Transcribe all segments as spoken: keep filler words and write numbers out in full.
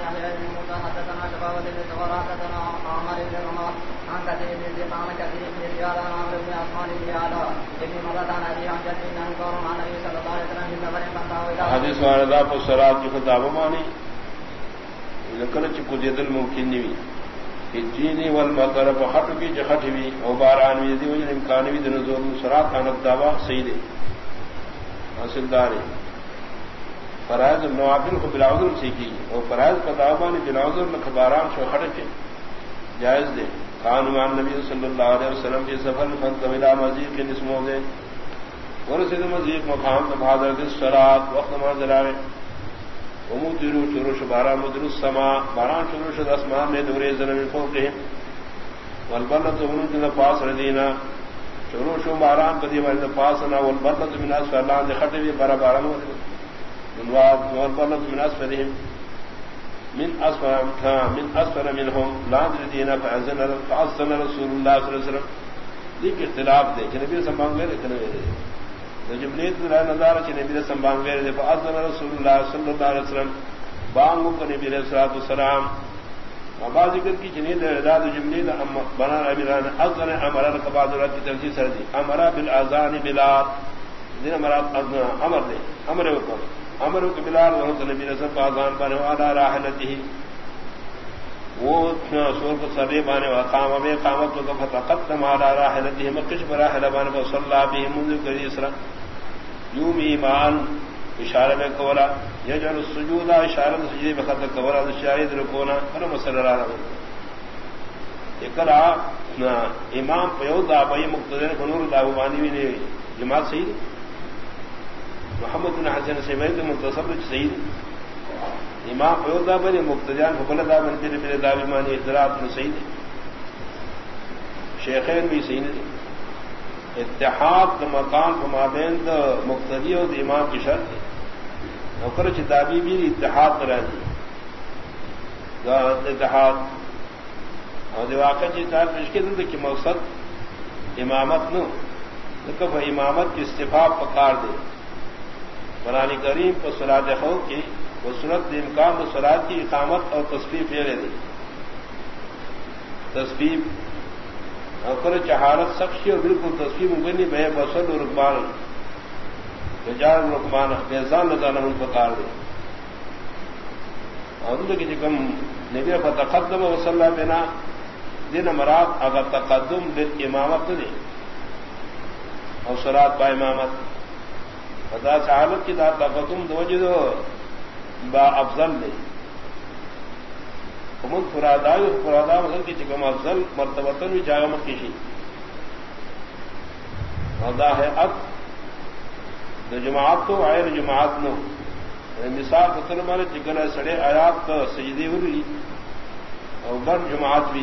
ابي بن موسى حدثنا شباب بن زهر حدثنا عمر بن عمر عن كثير بن زياد كثير بن زياد عن عمرو بن عثمان بن علا ابن مراد عن ابي عن جد بن انصار عن النبي صلى الله عليه وسلم في سفر فانتهى حدیث واردہ پر سرات کی خطاب مانی لکن چکو جد الممکن نوی جینی والمطر بخط کی جخط بھی او باران بھی دی وجہ امکان بھی دنزول سرات کانت دعویٰ سیدے حاصل دارے فرائض النوافل کو بلاعذر سیکھی اور فرائض کا دعویٰ نے بلاعذر لکھباران شو خط کے جائز دے قانوان نبی صلی اللہ علیہ وسلم کی سفر فانتویلا مزید کے نسموں دے ورسید مزید مقام تبادر دس سرات وقت مازر آئے ومدرو شروش بارا مدرو السماء باران شروش الاسمان نے دورے زنمی فوقهم والبلد ونود پاس ردینا شروش باران قدیم ارد پاسنا والبلد من اسفل اللہ دے خطبی برا باران والبلد من اسفلهم من اسفل من اسفل منهم لاند ردینا فعزن فعزن رسول اللہ صلی اللہ علیہ وسلم دیکھ اختلاف دے کہ نبی سمبان گئے لیکن جملید نظار چ نبی سمبان گئے دے فاذن رسول اللہ صلی اللہ علیہ وسلم بانگو کو نبی علیہ الصلوۃ والسلام ابا ذکر کی جنید اعداد جملید بنا امران اذن امر قبادرت کی تفسیر سر دی امر بالاذان بلال دین مراد امر دے امر کو امر کو بلال اور نبی رسول اذان بنے والا راحلته وہ سور کو سبے بانے وقام میں قامت کو فتقدم على راحلته مقش براحل بانے وصلى به منذ كريسرا یوم ایمان اشارہ میں کولا یجعل السجود اشارہ سجدے میں خط کولا شاہد رکونا فرم صلی اللہ علیہ وسلم اقرا امام پیودا بھائی مقتدر بنور داوانی نے جماعت سید محمد بن حسن سیمید متصب سید امام پیودا بھائی مقتدیان فبلدا بن پھر پھر داوی مانی اختلاف میں سید شیخین بھی سید اتحاد مقام فمابین دا مقتدی اور امام کی شرط نوکر چتابی بھی اتحاد کرا دی اتحاد اور واقع چیتا پیش کے دل کی مقصد امامت نو کب امامت کی استفاق پکار دے قرآن کریم کو سراد خو کی وہ صورت امکان و سراد کی اقامت اور تصویر پھیرے دے تصویر اور جہالت سخشی اور بالکل تصویر مبنی بے بسل اور رقبان رجال رقبان بیزان نظانہ ان پکار دے اور کی جکم نبی فتقدم وصلی اللہ بنا دن مراد اگر تقدم بالامامت دے اور صراط با امامت فدا صحابت کی دار تقدم دو جدو با افضل دے کمل فرادائی اور فرادا مثل کی چکم افضل مرتبتن بھی جاگمت کشی ادا ہے اب دو جماعت تو آئے جماعت نو مثال فطر مارے چکن سڑے آیات کا سجدی ہوئی اور بر جماعت بھی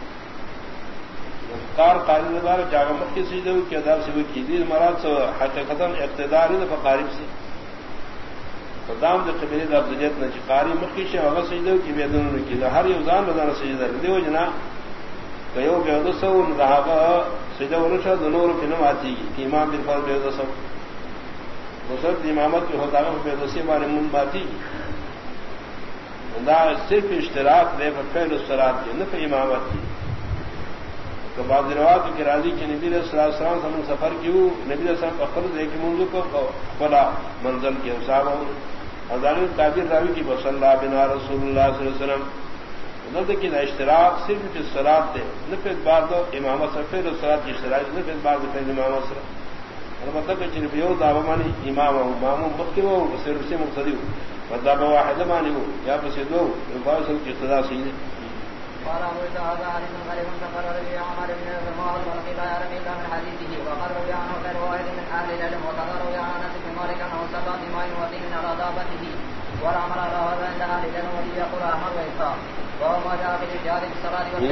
کار قائل دار جاگمت کی سجدے ہوئی کی اداب سے ہوئی کی دی مراد سے حقیقت اقتدار ہے فقارب سے قدام د قبیله د ابدیت نه چقاری مخکې شي هغه سجده کې به دونه کې هر یو ځان له سجده دیو جنا کيو به د سو نه هغه سجده ورشه د نور په نوم آتی امام بن فضل به د سو وسط امامت کې ہوتا ہے به د سی باندې مون باتی دا صرف اشتراک دی په فعل الصلات کې نه په امامت کې کہ بعض روایت کی راضی کہ نبی صلی اللہ علیہ وسلم ہم سفر کیوں نبی صلی اللہ علیہ وسلم فخر دے کہ منذ کو خلا منزل کے حساب ازالو تعبیر راوی کی صلی بنا رسول اللہ صلی اللہ علیہ وسلم نہ کہ اشتراک صرف کی صلات دے نہ پھر بعد امامت سے پھر صلات کی اشتراک نہ پھر بعد پھر امامت سے مطلب کہ چن بیو دعوی مانی امام و امام مخکی و صرف سے مقتدی وذاب واحد مانی ہو یا بس دو فاصل کی اقتدا سید قال أبو إسحاق حديث غريب تقرر به عمر بن الزمان والبرقي لا يرى إلا من حديثه وقال روي عنه غير واحد من أهل العلم وقال روي عن أنس بن مالك أنه صلى بماء وطين على دابته والأمر على هذا عند أهل العلم وفي يقول أحمد وإسحاق وهو ما جاء في الإجهاد بالصلاة